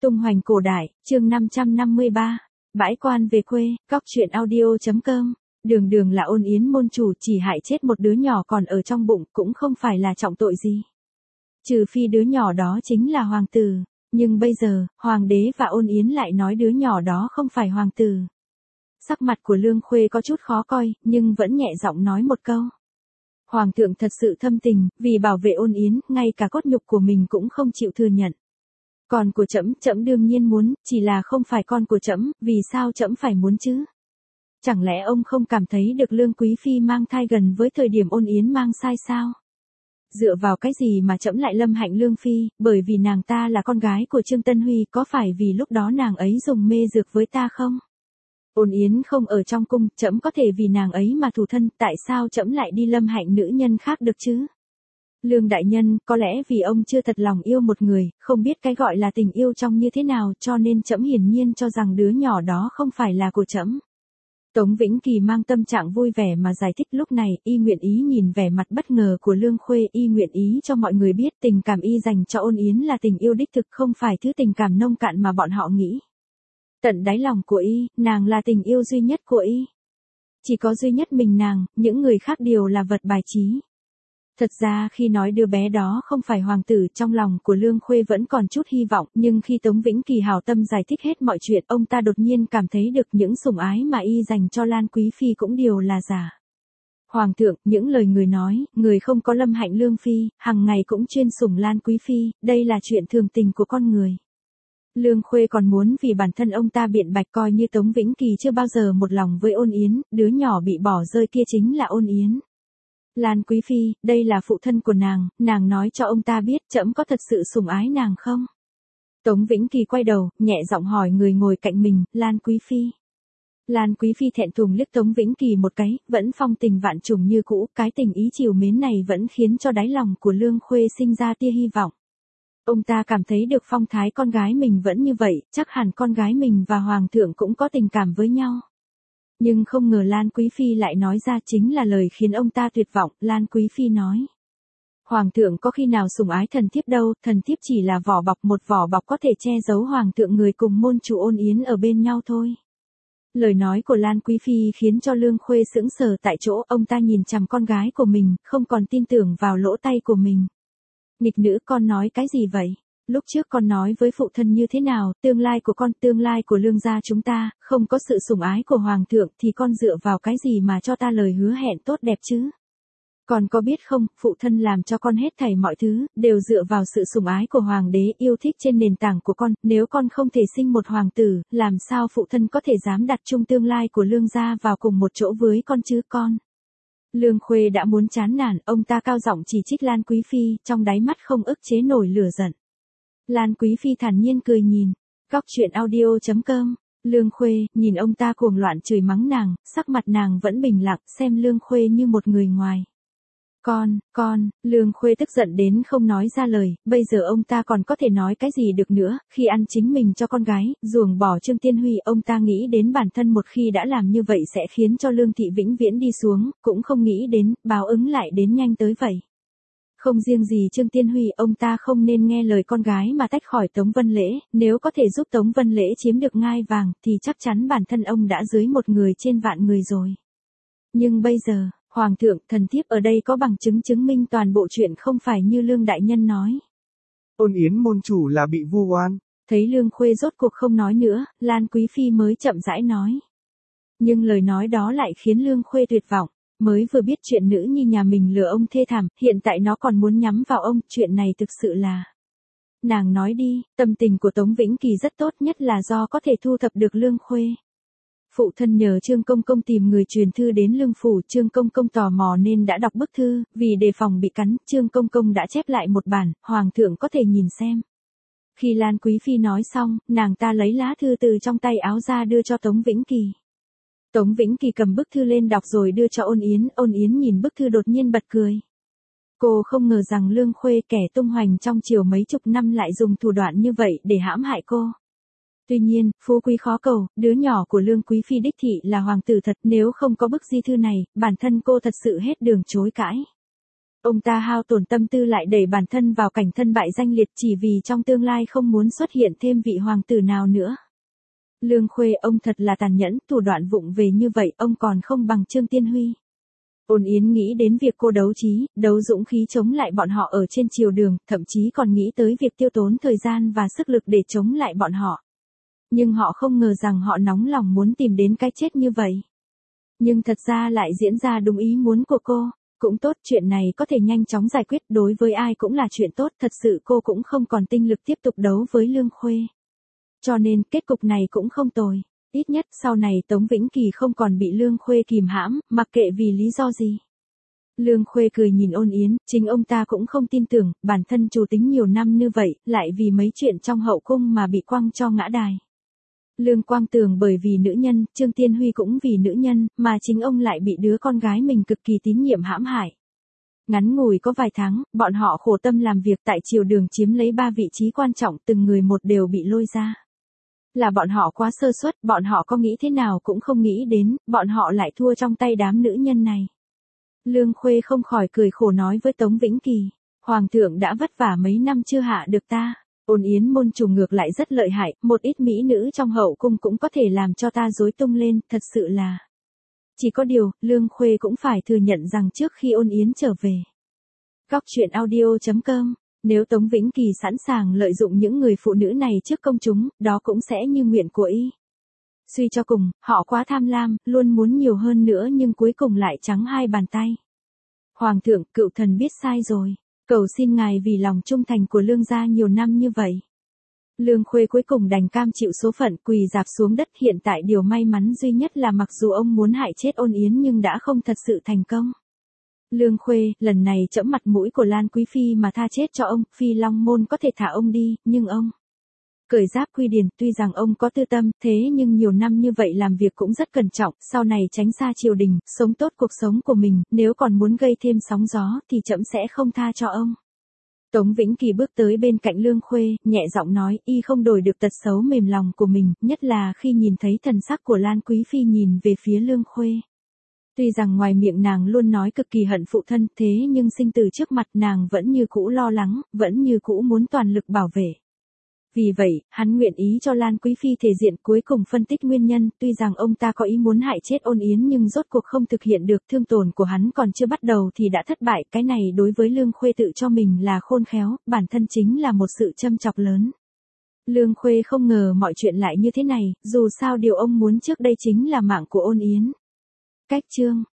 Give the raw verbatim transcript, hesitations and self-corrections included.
Tung hoành cổ đại, chương năm trăm năm mươi ba, bãi quan về quê, cóc truyện audio.com. Đường đường là Ôn Yến môn chủ, chỉ hại chết một đứa nhỏ còn ở trong bụng cũng không phải là trọng tội gì. Trừ phi đứa nhỏ đó chính là hoàng tử, nhưng bây giờ, hoàng đế và Ôn Yến lại nói đứa nhỏ đó không phải hoàng tử. Sắc mặt của Lương Khuê có chút khó coi, nhưng vẫn nhẹ giọng nói một câu. Hoàng thượng thật sự thâm tình, vì bảo vệ Ôn Yến, ngay cả cốt nhục của mình cũng không chịu thừa nhận. Con của trẫm, trẫm đương nhiên muốn, chỉ là không phải con của trẫm, vì sao trẫm phải muốn chứ? Chẳng lẽ ông không cảm thấy được Lương Quý Phi mang thai gần với thời điểm Ôn Yến mang sai sao? Dựa vào cái gì mà trẫm lại lâm hạnh Lương Phi, bởi vì nàng ta là con gái của Trương Tân Huy, có phải vì lúc đó nàng ấy dùng mê dược với ta không? Ôn Yến không ở trong cung, trẫm có thể vì nàng ấy mà thù thân, tại sao trẫm lại đi lâm hạnh nữ nhân khác được chứ? Lương đại nhân, có lẽ vì ông chưa thật lòng yêu một người, không biết cái gọi là tình yêu trong như thế nào, cho nên trẫm hiển nhiên cho rằng đứa nhỏ đó không phải là của trẫm. Tống Vĩnh Kỳ mang tâm trạng vui vẻ mà giải thích, lúc này, y nguyện ý nhìn vẻ mặt bất ngờ của Lương Khuê, y nguyện ý cho mọi người biết tình cảm y dành cho Ôn Yến là tình yêu đích thực, không phải thứ tình cảm nông cạn mà bọn họ nghĩ. Tận đáy lòng của y, nàng là tình yêu duy nhất của y. Chỉ có duy nhất mình nàng, những người khác đều là vật bài trí. Thật ra khi nói đứa bé đó không phải hoàng tử, trong lòng của Lương Khuê vẫn còn chút hy vọng, nhưng khi Tống Vĩnh Kỳ hảo tâm giải thích hết mọi chuyện, ông ta đột nhiên cảm thấy được những sủng ái mà y dành cho Lan Quý Phi cũng đều là giả. Hoàng thượng, những lời người nói, người không có lâm hạnh Lương Phi, hằng ngày cũng chuyên sủng Lan Quý Phi, đây là chuyện thường tình của con người. Lương Khuê còn muốn vì bản thân ông ta biện bạch, coi như Tống Vĩnh Kỳ chưa bao giờ một lòng với Ôn Yến, đứa nhỏ bị bỏ rơi kia chính là Ôn Yến. Lan Quý Phi, đây là phụ thân của nàng, nàng nói cho ông ta biết trẫm có thật sự sủng ái nàng không? Tống Vĩnh Kỳ quay đầu, nhẹ giọng hỏi người ngồi cạnh mình, Lan Quý Phi. Lan Quý Phi thẹn thùng liếc Tống Vĩnh Kỳ một cái, vẫn phong tình vạn trùng như cũ, cái tình ý chiều mến này vẫn khiến cho đáy lòng của Lương Khuê sinh ra tia hy vọng. Ông ta cảm thấy được phong thái con gái mình vẫn như vậy, chắc hẳn con gái mình và Hoàng thượng cũng có tình cảm với nhau. Nhưng không ngờ Lan Quý Phi lại nói ra chính là lời khiến ông ta tuyệt vọng. Lan Quý Phi nói, Hoàng thượng có khi nào sủng ái thần thiếp đâu, thần thiếp chỉ là vỏ bọc, một vỏ bọc có thể che giấu Hoàng thượng người cùng môn chủ Ôn Yến ở bên nhau thôi. Lời nói của Lan Quý Phi khiến cho Lương Khuê sững sờ tại chỗ, ông ta nhìn chằm con gái của mình, không còn tin tưởng vào lỗ tai của mình. Nghịch nữ, con nói cái gì vậy? Lúc trước con nói với phụ thân như thế nào, tương lai của con, tương lai của Lương gia chúng ta, không có sự sủng ái của Hoàng thượng thì con dựa vào cái gì mà cho ta lời hứa hẹn tốt đẹp chứ? Con có biết không, phụ thân làm cho con hết thảy mọi thứ, đều dựa vào sự sủng ái của Hoàng đế yêu thích trên nền tảng của con, nếu con không thể sinh một hoàng tử, làm sao phụ thân có thể dám đặt chung tương lai của Lương gia vào cùng một chỗ với con chứ con? Lương Khuê đã muốn chán nản, ông ta cao giọng chỉ trích Lan Quý Phi, trong đáy mắt không ức chế nổi lửa giận. Lan Quý Phi thản nhiên cười nhìn, cóc truyện audio.com, Lương Khuê, nhìn ông ta cuồng loạn chửi mắng nàng, sắc mặt nàng vẫn bình lặng, xem Lương Khuê như một người ngoài. Con, con, Lương Khuê tức giận đến không nói ra lời, bây giờ ông ta còn có thể nói cái gì được nữa, khi ăn chính mình cho con gái, ruồng bỏ Trương Tiên Huy, ông ta nghĩ đến bản thân một khi đã làm như vậy sẽ khiến cho Lương Thị vĩnh viễn đi xuống, cũng không nghĩ đến, báo ứng lại đến nhanh tới vậy. Không riêng gì Trương Tiên Huy, ông ta không nên nghe lời con gái mà tách khỏi Tống Vân Lễ, nếu có thể giúp Tống Vân Lễ chiếm được ngai vàng, thì chắc chắn bản thân ông đã dưới một người trên vạn người rồi. Nhưng bây giờ, Hoàng thượng, thần thiếp ở đây có bằng chứng chứng minh toàn bộ chuyện không phải như Lương đại nhân nói. Ôn Yến môn chủ là bị vu oan. Thấy Lương Khuê rốt cuộc không nói nữa, Lan Quý Phi mới chậm rãi nói. Nhưng lời nói đó lại khiến Lương Khuê tuyệt vọng. Mới vừa biết chuyện nữ nhi nhà mình lừa ông thê thảm, hiện tại nó còn muốn nhắm vào ông, chuyện này thực sự là... Nàng nói đi, tâm tình của Tống Vĩnh Kỳ rất tốt, nhất là do có thể thu thập được Lương Khuê. Phụ thân nhờ Trương Công Công tìm người truyền thư đến Lương phủ, Trương Công Công tò mò nên đã đọc bức thư, vì đề phòng bị cắn, Trương Công Công đã chép lại một bản, Hoàng thượng có thể nhìn xem. Khi Lan Quý Phi nói xong, nàng ta lấy lá thư từ trong tay áo ra đưa cho Tống Vĩnh Kỳ. Tống Vĩnh Kỳ cầm bức thư lên đọc rồi đưa cho Ôn Yến, Ôn Yến nhìn bức thư đột nhiên bật cười. Cô không ngờ rằng Lương Khuê, kẻ tung hoành trong triều mấy chục năm, lại dùng thủ đoạn như vậy để hãm hại cô. Tuy nhiên, phú quý khó cầu, đứa nhỏ của Lương Quý Phi đích thị là hoàng tử thật, nếu không có bức di thư này, bản thân cô thật sự hết đường chối cãi. Ông ta hao tổn tâm tư lại đẩy bản thân vào cảnh thân bại danh liệt chỉ vì trong tương lai không muốn xuất hiện thêm vị hoàng tử nào nữa. Lương Khuê, ông thật là tàn nhẫn, thủ đoạn vụng về như vậy ông còn không bằng Trương Tiên Huy. Ôn Yến nghĩ đến việc cô đấu trí, đấu dũng khí chống lại bọn họ ở trên triều đường, thậm chí còn nghĩ tới việc tiêu tốn thời gian và sức lực để chống lại bọn họ. Nhưng họ không ngờ rằng họ nóng lòng muốn tìm đến cái chết như vậy. Nhưng thật ra lại diễn ra đúng ý muốn của cô. Cũng tốt, chuyện này có thể nhanh chóng giải quyết, đối với ai cũng là chuyện tốt, thật sự cô cũng không còn tinh lực tiếp tục đấu với Lương Khuê. Cho nên kết cục này cũng không tồi. Ít nhất sau này Tống Vĩnh Kỳ không còn bị Lương Khuê kìm hãm, mặc kệ vì lý do gì. Lương Khuê cười nhìn Ôn Yến, chính ông ta cũng không tin tưởng, bản thân chủ tính nhiều năm như vậy, lại vì mấy chuyện trong hậu cung mà bị quăng cho ngã đài. Lương Quang Tường bởi vì nữ nhân, Trương Tiên Huy cũng vì nữ nhân, mà chính ông lại bị đứa con gái mình cực kỳ tín nhiệm hãm hại. Ngắn ngủi có vài tháng, bọn họ khổ tâm làm việc tại triều đường chiếm lấy ba vị trí quan trọng, từng người một đều bị lôi ra. Là bọn họ quá sơ suất, bọn họ có nghĩ thế nào cũng không nghĩ đến, bọn họ lại thua trong tay đám nữ nhân này. Lương Khuê không khỏi cười khổ nói với Tống Vĩnh Kỳ, Hoàng thượng đã vất vả mấy năm chưa hạ được ta. Ôn Yến môn chủ ngược lại rất lợi hại, một ít mỹ nữ trong hậu cung cũng có thể làm cho ta rối tung lên, thật sự là. Chỉ có điều, Lương Khuê cũng phải thừa nhận rằng trước khi Ôn Yến trở về. Góc truyện audio chấm com, nếu Tống Vĩnh Kỳ sẵn sàng lợi dụng những người phụ nữ này trước công chúng, đó cũng sẽ như nguyện của y. Suy cho cùng, họ quá tham lam, luôn muốn nhiều hơn nữa nhưng cuối cùng lại trắng hai bàn tay. Hoàng thượng, cựu thần biết sai rồi. Cầu xin ngài vì lòng trung thành của Lương gia nhiều năm như vậy. Lương Khuê cuối cùng đành cam chịu số phận, quỳ rạp xuống đất. Hiện tại điều may mắn duy nhất là mặc dù ông muốn hại chết Ôn Yến nhưng đã không thật sự thành công. Lương Khuê, lần này trẫm mặt mũi của Lan Quý Phi mà tha chết cho ông, Phi Long môn có thể thả ông đi, nhưng ông cởi giáp quy điền, tuy rằng ông có tư tâm, thế nhưng nhiều năm như vậy làm việc cũng rất cẩn trọng, sau này tránh xa triều đình, sống tốt cuộc sống của mình, nếu còn muốn gây thêm sóng gió thì trẫm sẽ không tha cho ông. Tống Vĩnh Kỳ bước tới bên cạnh Lương Khuê, nhẹ giọng nói, y không đổi được tật xấu mềm lòng của mình, nhất là khi nhìn thấy thần sắc của Lan Quý Phi nhìn về phía Lương Khuê. Tuy rằng ngoài miệng nàng luôn nói cực kỳ hận phụ thân, thế nhưng sinh tử trước mặt nàng vẫn như cũ lo lắng, vẫn như cũ muốn toàn lực bảo vệ. Vì vậy, hắn nguyện ý cho Lan Quý Phi thể diện, cuối cùng phân tích nguyên nhân, tuy rằng ông ta có ý muốn hại chết Ôn Yến nhưng rốt cuộc không thực hiện được, thương tổn của hắn còn chưa bắt đầu thì đã thất bại, cái này đối với Lương Khuê tự cho mình là khôn khéo, bản thân chính là một sự châm chọc lớn. Lương Khuê không ngờ mọi chuyện lại như thế này, dù sao điều ông muốn trước đây chính là mạng của Ôn Yến. Cách chương